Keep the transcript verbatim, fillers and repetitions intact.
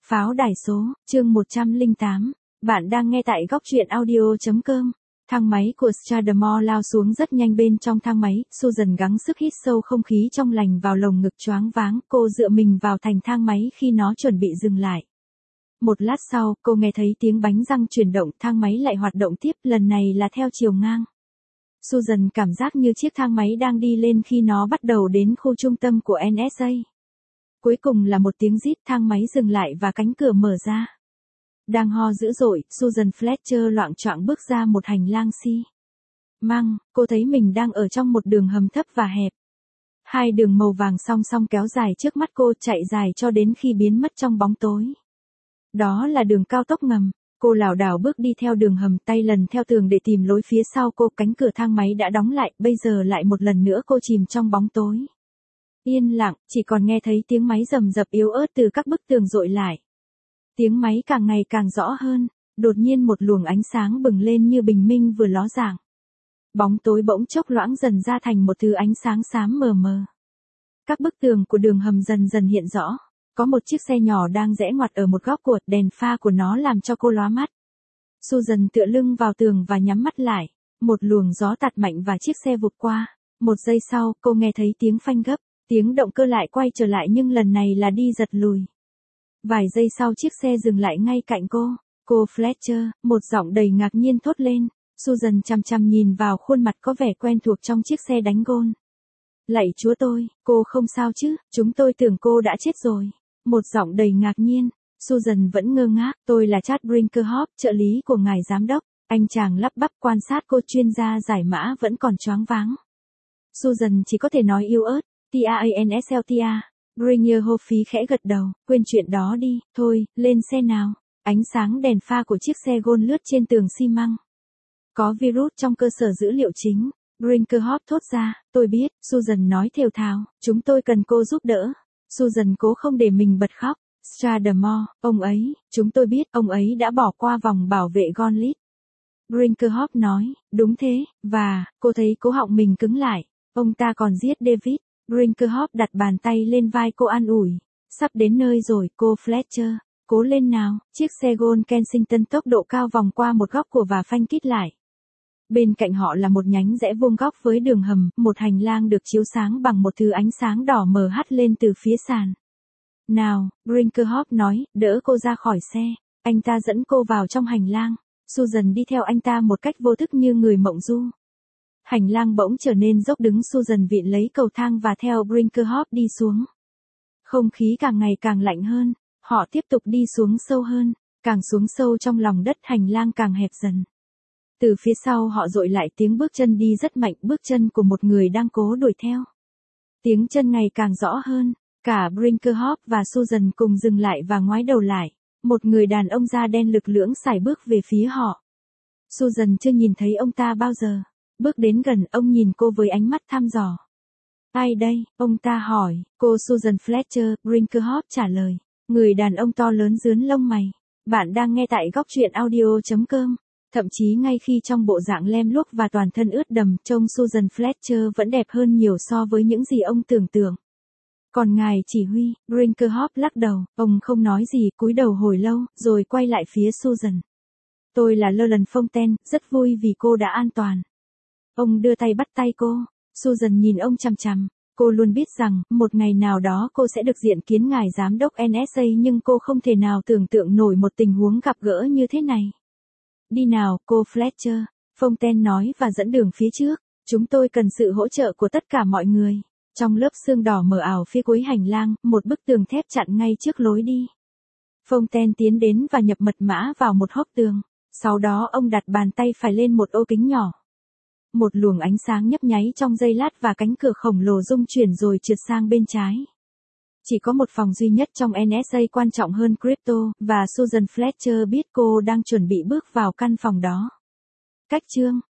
Pháo đài số, chương một trăm lẻ tám. Bạn đang nghe tại góc truyện audio chấm com. Thang máy của Strathmore lao xuống rất nhanh. Bên trong thang máy, Susan gắng sức hít sâu không khí trong lành vào lồng ngực choáng váng. Cô dựa mình vào thành thang máy khi nó chuẩn bị dừng lại. Một lát sau, cô nghe thấy tiếng bánh răng chuyển động, thang máy lại hoạt động tiếp, lần này là theo chiều ngang. Susan cảm giác như chiếc thang máy đang đi lên khi nó bắt đầu đến khu trung tâm của en ét a. Cuối cùng là một tiếng rít, thang máy dừng lại và cánh cửa mở ra. Đang ho dữ dội, Susan Fletcher loạng choạng bước ra một hành lang xi măng. Cô thấy mình đang ở trong một đường hầm thấp và hẹp. Hai đường màu vàng song song kéo dài trước mắt cô, chạy dài cho đến khi biến mất trong bóng tối. Đó là đường cao tốc ngầm. Cô lảo đảo bước đi theo đường hầm, tay lần theo tường để tìm lối phía sau cô. Cánh cửa thang máy đã đóng lại, bây giờ lại một lần nữa cô chìm trong bóng tối. Yên lặng, chỉ còn nghe thấy tiếng máy rầm rập yếu ớt từ các bức tường dội lại. Tiếng máy càng ngày càng rõ hơn, đột nhiên một luồng ánh sáng bừng lên như bình minh vừa ló dạng. Bóng tối bỗng chốc loãng dần ra thành một thứ ánh sáng xám mờ mờ. Các bức tường của đường hầm dần dần hiện rõ. Có một chiếc xe nhỏ đang rẽ ngoặt ở một góc cột, đèn pha của nó làm cho cô lóa mắt. Susan tựa lưng vào tường và nhắm mắt lại. Một luồng gió tạt mạnh và chiếc xe vụt qua. Một giây sau, cô nghe thấy tiếng phanh gấp. Tiếng động cơ lại quay trở lại nhưng lần này là đi giật lùi. Vài giây sau chiếc xe dừng lại ngay cạnh cô. Cô Fletcher, một giọng đầy ngạc nhiên thốt lên. Susan chăm chăm nhìn vào khuôn mặt có vẻ quen thuộc trong chiếc xe đánh gôn. Lạy Chúa tôi, cô không sao chứ, chúng tôi tưởng cô đã chết rồi. Một giọng đầy ngạc nhiên. Susan vẫn ngơ ngác. Tôi là Chad Brinkerhoff, trợ lý của ngài giám đốc. Anh chàng lắp bắp quan sát cô, chuyên gia giải mã vẫn còn choáng váng. Susan chỉ có thể nói yếu ớt. T-A-N-S-L-T-A. Brinkerhoff phí khẽ gật đầu, quên chuyện đó đi, thôi, lên xe nào. Ánh sáng đèn pha của chiếc xe gôn lướt trên tường xi măng. Có virus trong cơ sở dữ liệu chính. Brinkerhoff thốt ra, tôi biết, Susan nói thều thào, chúng tôi cần cô giúp đỡ. Susan cố không để mình bật khóc. Strathmore, ông ấy, chúng tôi biết, ông ấy đã bỏ qua vòng bảo vệ Gauntlet. Brinkerhoff nói, đúng thế, và, cô thấy cố họng mình cứng lại. Ông ta còn giết David. Brinkerhoff đặt bàn tay lên vai cô an ủi. Sắp đến nơi rồi, cô Fletcher. Cố lên nào. Chiếc xe Gold Kensington tốc độ cao vòng qua một góc của và phanh kít lại. Bên cạnh họ là một nhánh rẽ vuông góc với đường hầm, một hành lang được chiếu sáng bằng một thứ ánh sáng đỏ mờ hắt lên từ phía sàn. Nào, Brinkerhoff nói, đỡ cô ra khỏi xe. Anh ta dẫn cô vào trong hành lang. Susan đi theo anh ta một cách vô thức như người mộng du. Hành lang bỗng trở nên dốc đứng, Susan vịn lấy cầu thang và theo Brinkerhoff đi xuống. Không khí càng ngày càng lạnh hơn, họ tiếp tục đi xuống sâu hơn, càng xuống sâu trong lòng đất hành lang càng hẹp dần. Từ phía sau họ dội lại tiếng bước chân đi rất mạnh, bước chân của một người đang cố đuổi theo. Tiếng chân ngày càng rõ hơn, cả Brinkerhoff và Susan cùng dừng lại và ngoái đầu lại. Một người đàn ông da đen lực lưỡng sải bước về phía họ. Susan chưa nhìn thấy ông ta bao giờ. Bước đến gần, ông nhìn cô với ánh mắt thăm dò. Ai đây? Ông ta hỏi. Cô Susan Fletcher, Brinkerhoff trả lời. Người đàn ông to lớn rướn lông mày. Bạn đang nghe tại góc truyện audio chấm com. Thậm chí ngay khi trong bộ dạng lem luốc và toàn thân ướt đầm, trông Susan Fletcher vẫn đẹp hơn nhiều so với những gì ông tưởng tượng. Còn ngài chỉ huy, Brinkerhoff lắc đầu, ông không nói gì, cúi đầu hồi lâu, rồi quay lại phía Susan. Tôi là Leland Fontaine, rất vui vì cô đã an toàn. Ông đưa tay bắt tay cô. Susan nhìn ông chằm chằm. Cô luôn biết rằng, một ngày nào đó cô sẽ được diện kiến ngài giám đốc en ét a, nhưng cô không thể nào tưởng tượng nổi một tình huống gặp gỡ như thế này. Đi nào, cô Fletcher. Fontaine nói và dẫn đường phía trước. Chúng tôi cần sự hỗ trợ của tất cả mọi người. Trong lớp sương đỏ mờ ảo phía cuối hành lang, một bức tường thép chặn ngay trước lối đi. Fontaine tiến đến và nhập mật mã vào một hốc tường. Sau đó ông đặt bàn tay phải lên một ô kính nhỏ. Một luồng ánh sáng nhấp nháy trong giây lát và cánh cửa khổng lồ rung chuyển rồi trượt sang bên trái. Chỉ có một phòng duy nhất trong en ét a quan trọng hơn Crypto, và Susan Fletcher biết cô đang chuẩn bị bước vào căn phòng đó. Cách chương